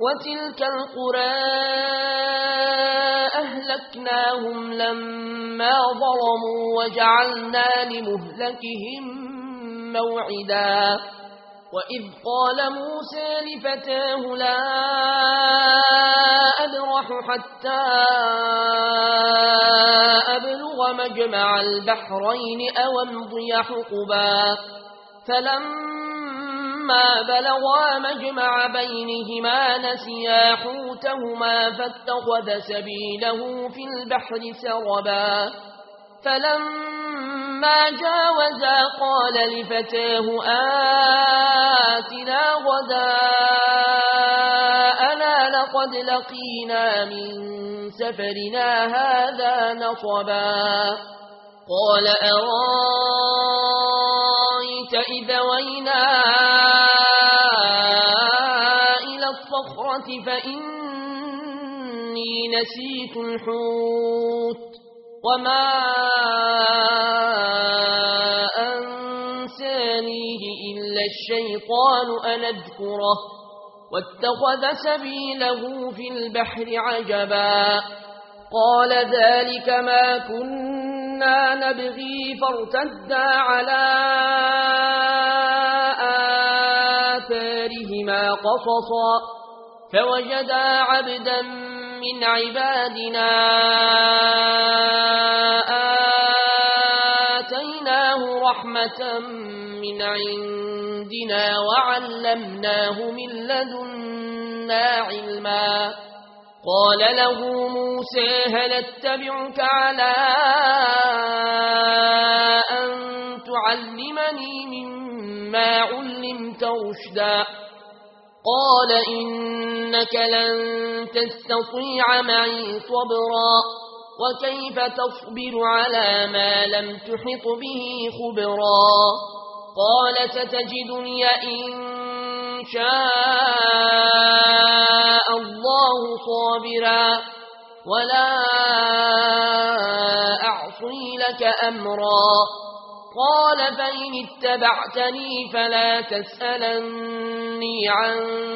وتلك القرى أهلكناهم لما ظلموا وجعلنا لمهلكهم موعدا وإذ قال موسى لفتاه لا أبرح حتى أبلغ مجمع البحرين أو أمضي حقبا فلما بلغا مجمع بينهما نسيا حوتهما فاتخذ سبيله في البحر سربا فلما جاوزا قال لفتاه آتنا غداءنا لقد لقينا من سفرنا هذا نصبا قال أرأيت إذا وينا إلى الصخرة فإني نسيت الحوت وما أنسانيه إلا الشيطان أن أذكره واتخذ سبيله في البحر عجبا قال ذلك ما كنا نبغي فارتدا على آثارهما قصصا فوجدا عبدا من عبادنا آتيناه رحمة من عندنا وعلمناه من لدنا علما قال له موسى هل اتبعك على أن تعلمني مما علمت رشدا قال إنك لن تستطيع معي صبرا وكيف تصبر على ما لم تحط به خبرا قال ستجدني إن شاء الله صابرا ولا أعصي لك أمرا قال فإن اتبعتني فلا تسألني عن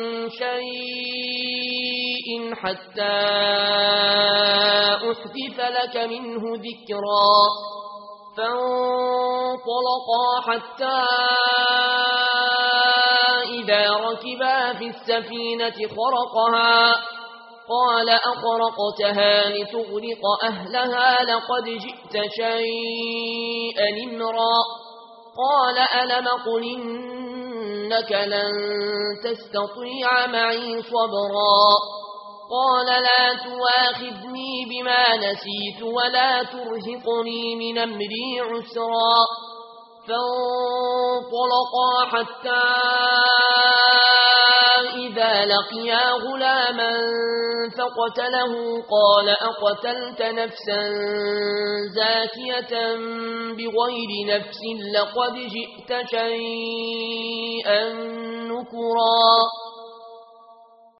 شيء حتى أحدث لك منه ذكرا فانطلقا حتى إذا ركبا في السفينة خرقها قال أخرقتها لتغرق أهلها لقد جئت شيئا إمرا قال ألم قل إنك لن تستطيع معي صبرا قال لا تواخذني بما نسيت ولا ترهقني من أمري عسرا فانطلقا حتى إذا لقيا غلاما فقتله قال أقتلت نفسا زاكية بغير نفس لقد جئت شيئا نكرا